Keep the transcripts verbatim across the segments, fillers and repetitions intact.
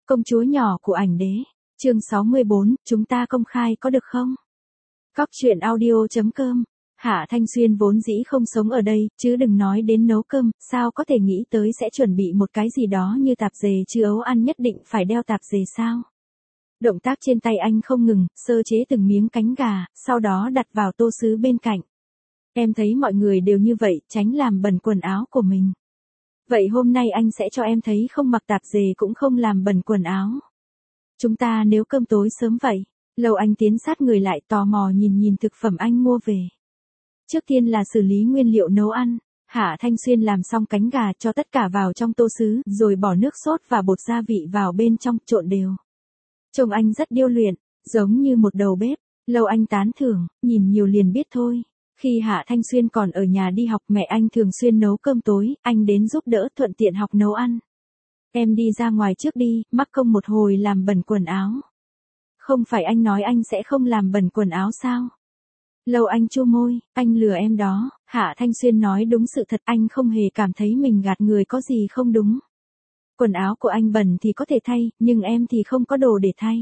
Công chúa nhỏ của ảnh đế. Chương sáu mươi bốn, chúng ta công khai có được không? Cóc truyện audio chấm com. Hạ Thanh Xuyên vốn dĩ không sống ở đây, chứ đừng nói đến nấu cơm, sao có thể nghĩ tới sẽ chuẩn bị một cái gì đó như tạp dề chứ ấu ăn nhất định phải đeo tạp dề sao? Động tác trên tay anh không ngừng, sơ chế từng miếng cánh gà, sau đó đặt vào tô sứ bên cạnh. Em thấy mọi người đều như vậy, tránh làm bẩn quần áo của mình. Vậy hôm nay anh sẽ cho em thấy không mặc tạp dề cũng không làm bẩn quần áo. Chúng ta nấu cơm tối sớm vậy. Lâu Anh tiến sát người lại tò mò nhìn nhìn thực phẩm anh mua về. Trước tiên là xử lý nguyên liệu nấu ăn. Hạ Thanh Xuyên làm xong cánh gà cho tất cả vào trong tô sứ, rồi bỏ nước sốt và bột gia vị vào bên trong trộn đều. Trông anh rất điêu luyện, giống như một đầu bếp. Lâu Anh tán thưởng, nhìn nhiều liền biết thôi. Khi Hạ Thanh Xuyên còn ở nhà đi học mẹ anh thường xuyên nấu cơm tối, anh đến giúp đỡ thuận tiện học nấu ăn. Em đi ra ngoài trước đi, mắc công một hồi làm bẩn quần áo. Không phải anh nói anh sẽ không làm bẩn quần áo sao? Lâu Anh chu môi, anh lừa em đó. Hạ Thanh Xuyên nói đúng sự thật, anh không hề cảm thấy mình gạt người có gì không đúng. Quần áo của anh bẩn thì có thể thay, nhưng em thì không có đồ để thay.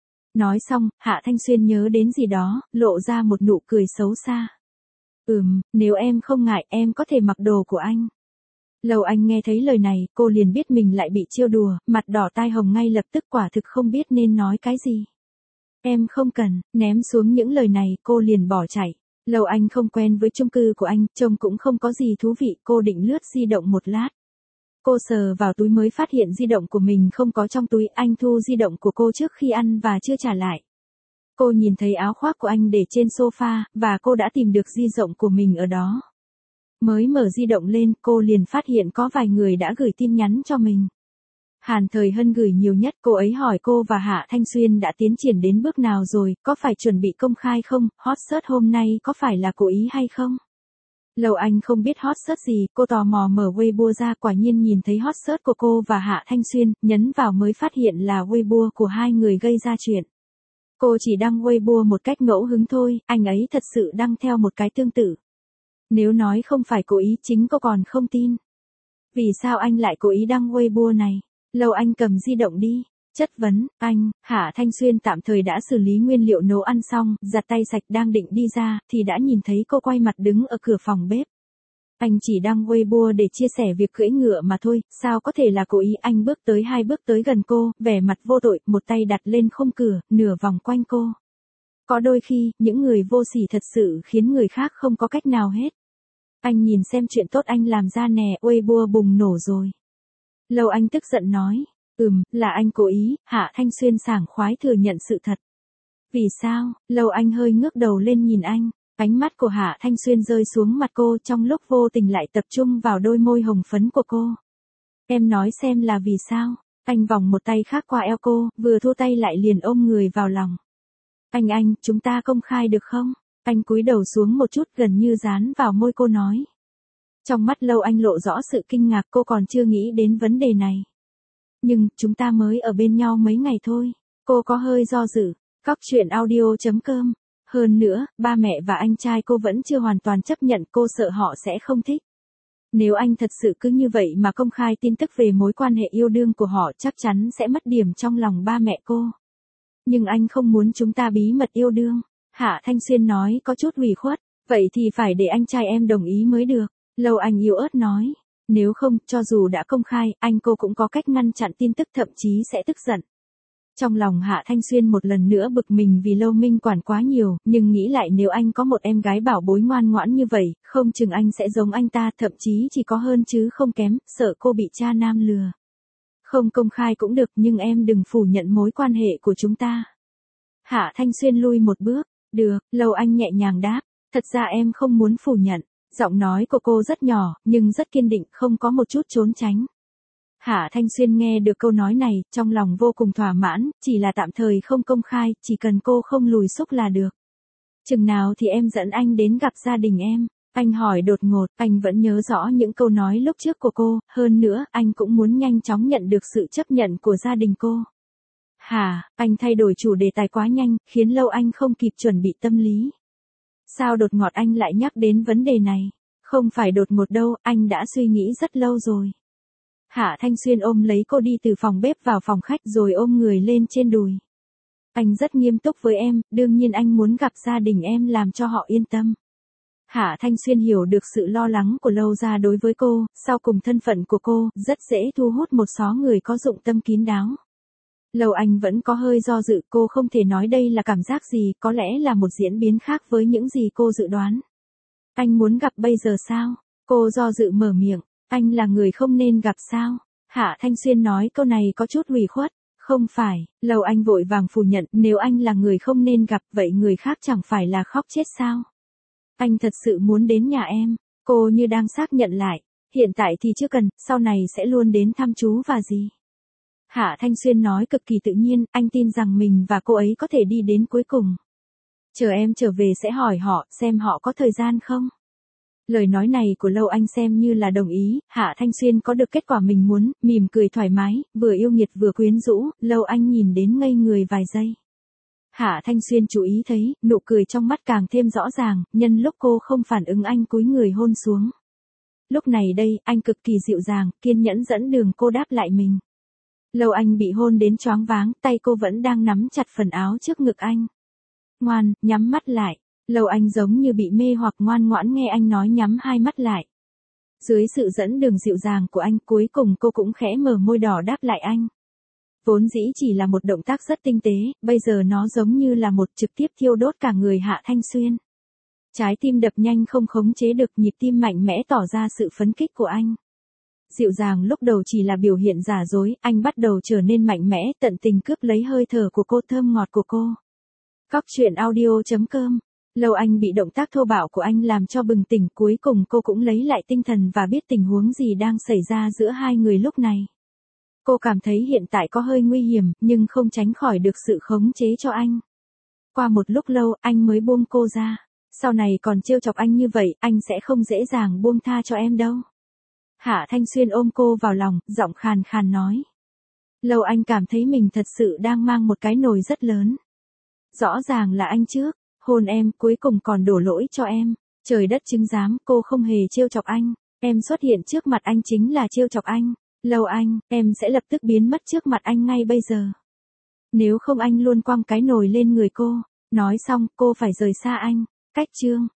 Nói xong, Hạ Thanh Xuyên nhớ đến gì đó, lộ ra một nụ cười xấu xa. Ừm, nếu em không ngại em có thể mặc đồ của anh. Lâu Anh nghe thấy lời này, cô liền biết mình lại bị trêu đùa, mặt đỏ tai hồng ngay lập tức quả thực không biết nên nói cái gì. Em không cần, ném xuống những lời này, cô liền bỏ chạy. Lâu Anh không quen với chung cư của anh, trông cũng không có gì thú vị, cô định lướt di động một lát. Cô sờ vào túi mới phát hiện di động của mình không có trong túi, anh thu di động của cô trước khi ăn và chưa trả lại. Cô nhìn thấy áo khoác của anh để trên sofa, và cô đã tìm được di động của mình ở đó. Mới mở di động lên, cô liền phát hiện có vài người đã gửi tin nhắn cho mình. Hàn Thời Hân gửi nhiều nhất, cô ấy hỏi cô và Hạ Thanh Xuyên đã tiến triển đến bước nào rồi, có phải chuẩn bị công khai không, hot search hôm nay có phải là cố ý hay không? Lâu Anh không biết hot search gì, cô tò mò mở Weibo ra, quả nhiên nhìn thấy hot search của cô và Hạ Thanh Xuyên, nhấn vào mới phát hiện là Weibo của hai người gây ra chuyện. Cô chỉ đăng Weibo một cách ngẫu hứng thôi, anh ấy thật sự đăng theo một cái tương tự. Nếu nói không phải cố ý chính cô còn không tin. Vì sao anh lại cố ý đăng Weibo này? Lâu Anh cầm di động đi. Chất vấn, anh, Hạ Thanh Xuyên tạm thời đã xử lý nguyên liệu nấu ăn xong, giặt tay sạch đang định đi ra, thì đã nhìn thấy cô quay mặt đứng ở cửa phòng bếp. Anh chỉ đăng Weibo để chia sẻ việc cưỡi ngựa mà thôi, sao có thể là cố ý? Anh bước tới hai bước tới gần cô, vẻ mặt vô tội, một tay đặt lên khung cửa, nửa vòng quanh cô. Có đôi khi, những người vô sỉ thật sự khiến người khác không có cách nào hết. Anh nhìn xem chuyện tốt anh làm ra nè, Weibo bùng nổ rồi. Lâu Anh tức giận nói, ừm, là anh cố ý. Hạ Thanh Xuyên sảng khoái thừa nhận sự thật. Vì sao? Lâu Anh hơi ngước đầu lên nhìn anh, ánh mắt của Hạ Thanh Xuyên rơi xuống mặt cô trong lúc vô tình lại tập trung vào đôi môi hồng phấn của cô. Em nói xem là vì sao? Anh vòng một tay khác qua eo cô, vừa thu tay lại liền ôm người vào lòng. Anh anh, chúng ta công khai được không? Anh cúi đầu xuống một chút gần như dán vào môi cô nói. Trong mắt Lâu Anh lộ rõ sự kinh ngạc, cô còn chưa nghĩ đến vấn đề này. Nhưng, chúng ta mới ở bên nhau mấy ngày thôi. Cô có hơi do dự. Cóc truyện audio chấm com. Hơn nữa, ba mẹ và anh trai cô vẫn chưa hoàn toàn chấp nhận, cô sợ họ sẽ không thích. Nếu anh thật sự cứ như vậy mà công khai tin tức về mối quan hệ yêu đương của họ chắc chắn sẽ mất điểm trong lòng ba mẹ cô. Nhưng anh không muốn chúng ta bí mật yêu đương. Hạ Thanh Xuyên nói có chút ủy khuất. Vậy thì phải để anh trai em đồng ý mới được. Lâu Anh yếu ớt nói. Nếu không, cho dù đã công khai, anh cô cũng có cách ngăn chặn tin tức, thậm chí sẽ tức giận. Trong lòng Hạ Thanh Xuyên một lần nữa bực mình vì Lâu Minh quản quá nhiều, nhưng nghĩ lại nếu anh có một em gái bảo bối ngoan ngoãn như vậy, không chừng anh sẽ giống anh ta, thậm chí chỉ có hơn chứ không kém, sợ cô bị cha nam lừa. Không công khai cũng được, nhưng em đừng phủ nhận mối quan hệ của chúng ta. Hạ Thanh Xuyên lui một bước. Được, Lâu Anh nhẹ nhàng đáp. Thật ra em không muốn phủ nhận. Giọng nói của cô rất nhỏ, nhưng rất kiên định, không có một chút trốn tránh. Hạ Thanh Xuyên nghe được câu nói này, trong lòng vô cùng thỏa mãn, chỉ là tạm thời không công khai, chỉ cần cô không lùi xúc là được. Chừng nào thì em dẫn anh đến gặp gia đình em? Anh hỏi đột ngột, anh vẫn nhớ rõ những câu nói lúc trước của cô, hơn nữa, anh cũng muốn nhanh chóng nhận được sự chấp nhận của gia đình cô. Hả, anh thay đổi chủ đề tài quá nhanh, khiến Lâu Anh không kịp chuẩn bị tâm lý. Sao đột ngột anh lại nhắc đến vấn đề này? Không phải đột ngột đâu, anh đã suy nghĩ rất lâu rồi. Hạ Thanh Xuyên ôm lấy cô đi từ phòng bếp vào phòng khách rồi ôm người lên trên đùi. Anh rất nghiêm túc với em, đương nhiên anh muốn gặp gia đình em làm cho họ yên tâm. Hạ Thanh Xuyên hiểu được sự lo lắng của Lâu gia đối với cô, sau cùng thân phận của cô, rất dễ thu hút một số người có dụng tâm kín đáo. Lâu Anh vẫn có hơi do dự, cô không thể nói đây là cảm giác gì, có lẽ là một diễn biến khác với những gì cô dự đoán. Anh muốn gặp bây giờ sao? Cô do dự mở miệng, anh là người không nên gặp sao? Hạ Thanh Xuyên nói câu này có chút ủy khuất. Không phải, Lâu Anh vội vàng phủ nhận, nếu anh là người không nên gặp vậy người khác chẳng phải là khóc chết sao? Anh thật sự muốn đến nhà em, cô như đang xác nhận lại, hiện tại thì chưa cần, sau này sẽ luôn đến thăm chú và gì. Hạ Thanh Xuyên nói cực kỳ tự nhiên, anh tin rằng mình và cô ấy có thể đi đến cuối cùng. Chờ em trở về sẽ hỏi họ, xem họ có thời gian không? Lời nói này của Lâu Anh xem như là đồng ý, Hạ Thanh Xuyên có được kết quả mình muốn, mỉm cười thoải mái, vừa yêu nghiệt vừa quyến rũ, Lâu Anh nhìn đến ngây người vài giây. Hạ Thanh Xuyên chú ý thấy, nụ cười trong mắt càng thêm rõ ràng, nhân lúc cô không phản ứng anh cúi người hôn xuống. Lúc này đây, anh cực kỳ dịu dàng, kiên nhẫn dẫn đường cô đáp lại mình. Lâu Anh bị hôn đến choáng váng, tay cô vẫn đang nắm chặt phần áo trước ngực anh. Ngoan, nhắm mắt lại. Lâu Anh giống như bị mê hoặc ngoan ngoãn nghe anh nói nhắm hai mắt lại. Dưới sự dẫn đường dịu dàng của anh, cuối cùng cô cũng khẽ mở môi đỏ đáp lại anh. Vốn dĩ chỉ là một động tác rất tinh tế, bây giờ nó giống như là một trực tiếp thiêu đốt cả người Hạ Thanh Xuyên. Trái tim đập nhanh không khống chế được, nhịp tim mạnh mẽ tỏ ra sự phấn khích của anh. Dịu dàng lúc đầu chỉ là biểu hiện giả dối, anh bắt đầu trở nên mạnh mẽ, tận tình cướp lấy hơi thở của cô, thơm ngọt của cô. Cóc truyện audio chấm com. Lâu Anh bị động tác thô bạo của anh làm cho bừng tỉnh, cuối cùng cô cũng lấy lại tinh thần và biết tình huống gì đang xảy ra giữa hai người lúc này. Cô cảm thấy hiện tại có hơi nguy hiểm, nhưng không tránh khỏi được sự khống chế cho anh. Qua một lúc lâu, anh mới buông cô ra. Sau này còn trêu chọc anh như vậy, anh sẽ không dễ dàng buông tha cho em đâu. Hạ Thanh Xuyên ôm cô vào lòng, giọng khàn khàn nói. Lâu Anh cảm thấy mình thật sự đang mang một cái nồi rất lớn. Rõ ràng là anh trước, hôn em, cuối cùng còn đổ lỗi cho em. Trời đất chứng giám, cô không hề trêu chọc anh. Em xuất hiện trước mặt anh chính là trêu chọc anh. Lâu Anh, em sẽ lập tức biến mất trước mặt anh ngay bây giờ. Nếu không anh luôn quăng cái nồi lên người cô. Nói xong, cô phải rời xa anh. Cách chương.